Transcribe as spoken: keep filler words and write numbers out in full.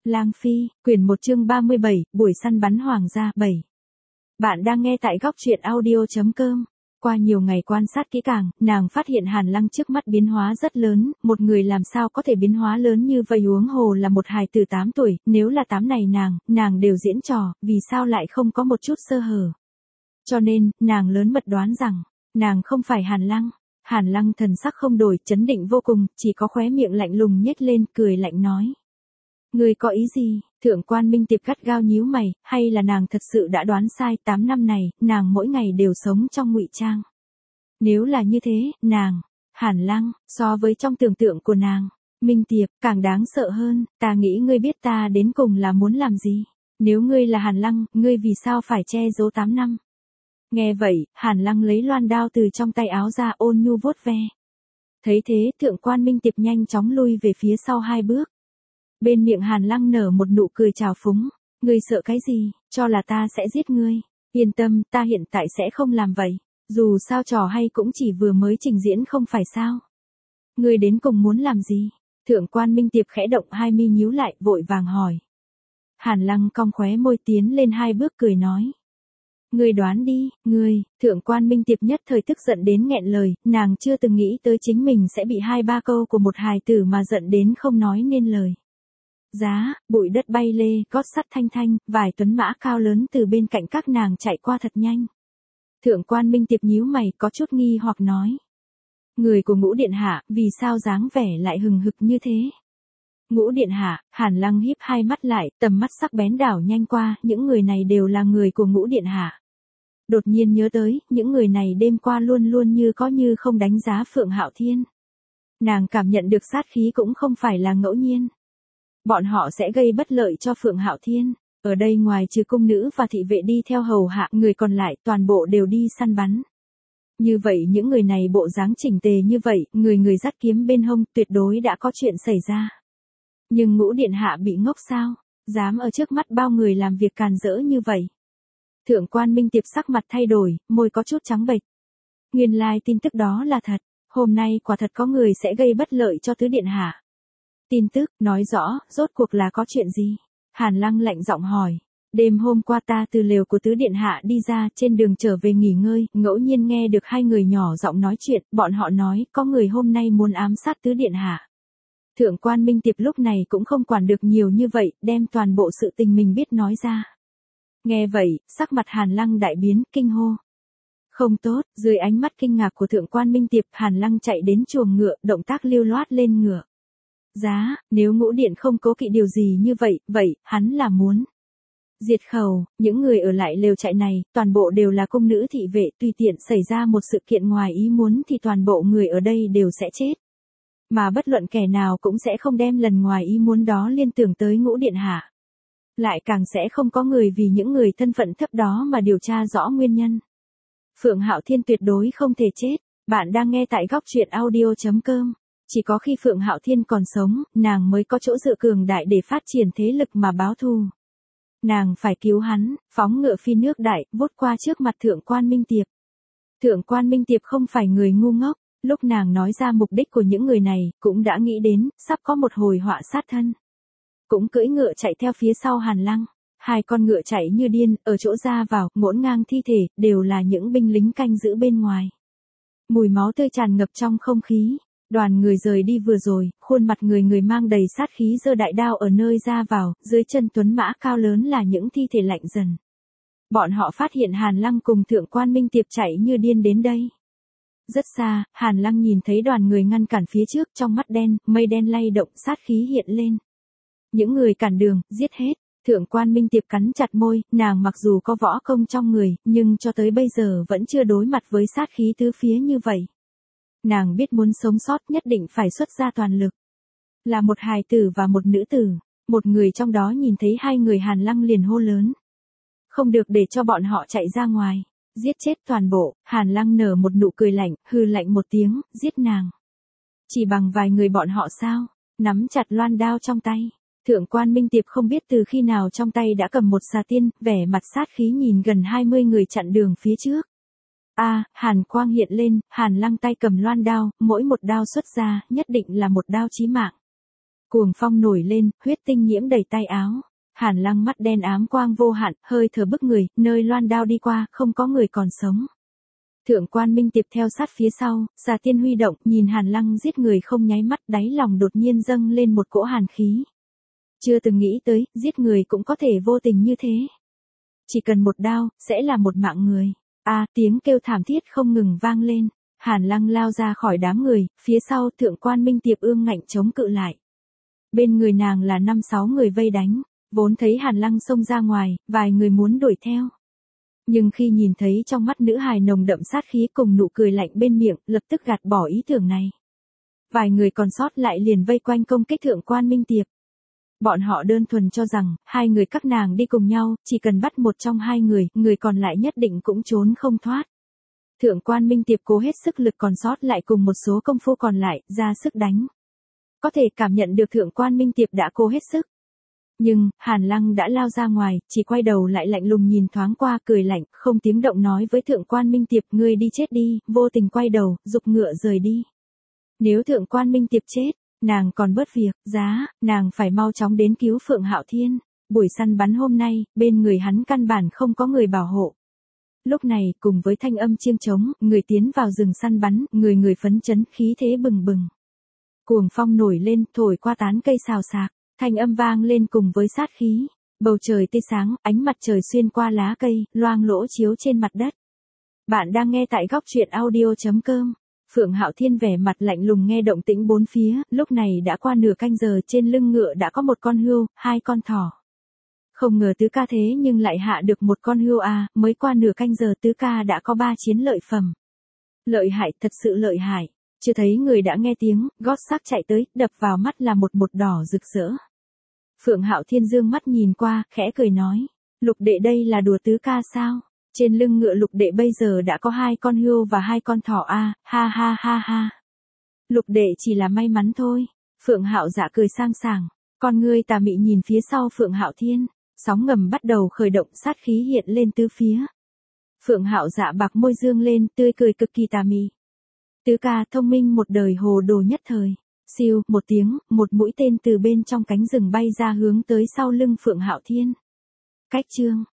Lang Phi, quyển một chương ba mươi bảy, buổi săn bắn hoàng gia, bảy. Bạn đang nghe tại góc truyện audio chấm com. Qua nhiều ngày quan sát kỹ càng, nàng phát hiện Hàn Lăng trước mắt biến hóa rất lớn, một người làm sao có thể biến hóa lớn như vậy, huống hồ là một hài tử tám tuổi, nếu là tám này nàng, nàng đều diễn trò, vì sao lại không có một chút sơ hở. Cho nên, nàng lớn mật đoán rằng, nàng không phải Hàn Lăng. Hàn Lăng thần sắc không đổi, trấn định vô cùng, chỉ có khóe miệng lạnh lùng nhếch lên, cười lạnh nói. Ngươi có ý gì? Thượng quan Minh Tiệp gắt gao nhíu mày, hay là nàng thật sự đã đoán sai, tám năm này, nàng mỗi ngày đều sống trong ngụy trang. Nếu là như thế, nàng, Hàn Lăng, so với trong tưởng tượng của nàng, Minh Tiệp, càng đáng sợ hơn, ta nghĩ ngươi biết ta đến cùng là muốn làm gì. Nếu ngươi là Hàn Lăng, ngươi vì sao phải che giấu tám năm? Nghe vậy, Hàn Lăng lấy loan đao từ trong tay áo ra, ôn nhu vuốt ve. Thấy thế, thượng quan Minh Tiệp nhanh chóng lui về phía sau hai bước. Bên miệng Hàn Lăng nở một nụ cười trào phúng, ngươi sợ cái gì, cho là ta sẽ giết ngươi, yên tâm, ta hiện tại sẽ không làm vậy, dù sao trò hay cũng chỉ vừa mới trình diễn không phải sao. Ngươi đến cùng muốn làm gì? Thượng quan Minh Tiệp khẽ động hai mi nhíu lại, vội vàng hỏi. Hàn Lăng cong khóe môi tiến lên hai bước cười nói. Ngươi đoán đi, ngươi, thượng quan Minh Tiệp nhất thời tức giận đến nghẹn lời, nàng chưa từng nghĩ tới chính mình sẽ bị hai ba câu của một hài tử mà giận đến không nói nên lời. Giá, bụi đất bay lê, gót sắt thanh thanh, vài tuấn mã cao lớn từ bên cạnh các nàng chạy qua thật nhanh. Thượng quan Minh Tiệp nhíu mày, có chút nghi hoặc nói. Người của Ngũ Điện Hạ, vì sao dáng vẻ lại hừng hực như thế? Ngũ Điện Hạ, Hàn Lăng híp hai mắt lại, tầm mắt sắc bén đảo nhanh qua, những người này đều là người của Ngũ Điện Hạ. Đột nhiên nhớ tới, những người này đêm qua luôn luôn như có như không đánh giá Phượng Hạo Thiên. Nàng cảm nhận được sát khí cũng không phải là ngẫu nhiên. Bọn họ sẽ gây bất lợi cho Phượng Hạo Thiên. Ở đây ngoài trừ cung nữ và thị vệ đi theo hầu hạ, người còn lại toàn bộ đều đi săn bắn. Như vậy những người này bộ dáng chỉnh tề như vậy, người người dắt kiếm bên hông, tuyệt đối đã có chuyện xảy ra. Nhưng Ngũ Điện Hạ bị ngốc sao? Dám ở trước mắt bao người làm việc càn rỡ như vậy. Thượng quan Minh Tiệp sắc mặt thay đổi, môi có chút trắng bệch. Nguyên lai tin tức đó là thật, hôm nay quả thật có người sẽ gây bất lợi cho Tứ Điện Hạ. Tin tức, nói rõ, rốt cuộc là có chuyện gì? Hàn Lăng lạnh giọng hỏi. Đêm hôm qua ta từ lều của Tứ Điện Hạ đi ra, trên đường trở về nghỉ ngơi, ngẫu nhiên nghe được hai người nhỏ giọng nói chuyện, bọn họ nói, có người hôm nay muốn ám sát Tứ Điện Hạ. Thượng quan Minh Tiệp lúc này cũng không quản được nhiều như vậy, đem toàn bộ sự tình mình biết nói ra. Nghe vậy, sắc mặt Hàn Lăng đại biến, kinh hô. Không tốt, dưới ánh mắt kinh ngạc của thượng quan Minh Tiệp, Hàn Lăng chạy đến chuồng ngựa, động tác lưu loát lên ngựa. Giá, nếu Ngũ Điện không cố kỵ điều gì như vậy, vậy, hắn là muốn diệt khẩu, những người ở lại lều trại này, toàn bộ đều là cung nữ thị vệ, tùy tiện xảy ra một sự kiện ngoài ý muốn thì toàn bộ người ở đây đều sẽ chết. Mà bất luận kẻ nào cũng sẽ không đem lần ngoài ý muốn đó liên tưởng tới Ngũ Điện Hạ. Lại càng sẽ không có người vì những người thân phận thấp đó mà điều tra rõ nguyên nhân. Phượng Hạo Thiên tuyệt đối không thể chết, bạn đang nghe tại góc truyện audio chấm com. Chỉ có khi Phượng Hạo Thiên còn sống, nàng mới có chỗ dựa cường đại để phát triển thế lực mà báo thù. Nàng phải cứu hắn, phóng ngựa phi nước đại, vút qua trước mặt thượng quan Minh Tiệp. Thượng quan Minh Tiệp không phải người ngu ngốc, lúc nàng nói ra mục đích của những người này, cũng đã nghĩ đến, sắp có một hồi họa sát thân. Cũng cưỡi ngựa chạy theo phía sau Hàn Lăng. Hai con ngựa chạy như điên, ở chỗ ra vào, ngổn ngang thi thể, đều là những binh lính canh giữ bên ngoài. Mùi máu tươi tràn ngập trong không khí. Đoàn người rời đi vừa rồi, khuôn mặt người người mang đầy sát khí giơ đại đao ở nơi ra vào, dưới chân tuấn mã cao lớn là những thi thể lạnh dần. Bọn họ phát hiện Hàn Lăng cùng thượng quan Minh Tiệp chạy như điên đến đây. Rất xa, Hàn Lăng nhìn thấy đoàn người ngăn cản phía trước, trong mắt đen, mây đen lay động, sát khí hiện lên. Những người cản đường, giết hết. Thượng quan Minh Tiệp cắn chặt môi, nàng mặc dù có võ công trong người, nhưng cho tới bây giờ vẫn chưa đối mặt với sát khí tứ phía như vậy. Nàng biết muốn sống sót nhất định phải xuất ra toàn lực. Là một hài tử và một nữ tử, một người trong đó nhìn thấy hai người Hàn Lăng liền hô lớn. Không được để cho bọn họ chạy ra ngoài, giết chết toàn bộ. Hàn Lăng nở một nụ cười lạnh, hừ lạnh một tiếng, giết nàng. Chỉ bằng vài người bọn họ sao? Nắm chặt loan đao trong tay. Thượng quan Minh Tiệp không biết từ khi nào trong tay đã cầm một xà tiên, vẻ mặt sát khí nhìn gần hai mươi người chặn đường phía trước. A, à, hàn quang hiện lên, Hàn Lăng tay cầm loan đao, mỗi một đao xuất ra, nhất định là một đao chí mạng. Cuồng phong nổi lên, huyết tinh nhiễm đầy tay áo. Hàn Lăng mắt đen ám quang vô hạn, hơi thở bức người, nơi loan đao đi qua, không có người còn sống. Thượng quan Minh Tiệp theo sát phía sau, xà tiên huy động, nhìn Hàn Lăng giết người không nháy mắt, đáy lòng đột nhiên dâng lên một cỗ hàn khí. Chưa từng nghĩ tới, giết người cũng có thể vô tình như thế. Chỉ cần một đao, sẽ là một mạng người. A, à, tiếng kêu thảm thiết không ngừng vang lên. Hàn Lăng lao ra khỏi đám người, phía sau thượng quan Minh Tiệp ương ngạnh chống cự lại. Bên người nàng là năm sáu người vây đánh, vốn thấy Hàn Lăng xông ra ngoài, vài người muốn đuổi theo. Nhưng khi nhìn thấy trong mắt nữ hài nồng đậm sát khí cùng nụ cười lạnh bên miệng, lập tức gạt bỏ ý tưởng này. Vài người còn sót lại liền vây quanh công kích thượng quan Minh Tiệp. Bọn họ đơn thuần cho rằng, hai người các nàng đi cùng nhau, chỉ cần bắt một trong hai người, người còn lại nhất định cũng trốn không thoát. Thượng quan Minh Tiệp cố hết sức lực còn sót lại cùng một số công phu còn lại, ra sức đánh. Có thể cảm nhận được thượng quan Minh Tiệp đã cố hết sức. Nhưng, Hàn Lăng đã lao ra ngoài, chỉ quay đầu lại lạnh lùng nhìn thoáng qua cười lạnh, không tiếng động nói với thượng quan Minh Tiệp, ngươi đi chết đi, vô tình quay đầu, dục ngựa rời đi. Nếu thượng quan Minh Tiệp chết, nàng còn bớt việc, giá, nàng phải mau chóng đến cứu Phượng Hạo Thiên. Buổi săn bắn hôm nay, bên người hắn căn bản không có người bảo hộ. Lúc này, cùng với thanh âm chiêng trống, người tiến vào rừng săn bắn, người người phấn chấn, khí thế bừng bừng. Cuồng phong nổi lên, thổi qua tán cây xào xạc, thanh âm vang lên cùng với sát khí. Bầu trời tươi sáng, ánh mặt trời xuyên qua lá cây, loang lỗ chiếu trên mặt đất. Bạn đang nghe tại góc truyện audio chấm com. Phượng Hạo Thiên vẻ mặt lạnh lùng nghe động tĩnh bốn phía, lúc này đã qua nửa canh giờ, trên lưng ngựa đã có một con hươu, hai con thỏ. Không ngờ tứ ca thế nhưng lại hạ được một con hươu à, mới qua nửa canh giờ tứ ca đã có ba chiến lợi phẩm. Lợi hại, thật sự lợi hại. Chưa thấy người đã nghe tiếng, gót xác chạy tới, đập vào mắt là một một đỏ rực rỡ. Phượng Hạo Thiên dương mắt nhìn qua, khẽ cười nói, Lục đệ đây là đùa tứ ca sao? Trên lưng ngựa Lục đệ bây giờ đã có hai con hươu và hai con thỏ a, à, ha ha ha ha. Lục đệ chỉ là may mắn thôi. Phượng Hạo Dạ cười sang sảng, con ngươi tà mị nhìn phía sau Phượng Hạo Thiên, sóng ngầm bắt đầu khởi động, sát khí hiện lên tứ phía. Phượng Hạo Dạ bạc môi dương lên, tươi cười cực kỳ tà mị. Tứ ca thông minh một đời hồ đồ nhất thời. Siêu, một tiếng, một mũi tên từ bên trong cánh rừng bay ra hướng tới sau lưng Phượng Hạo Thiên. Cách chương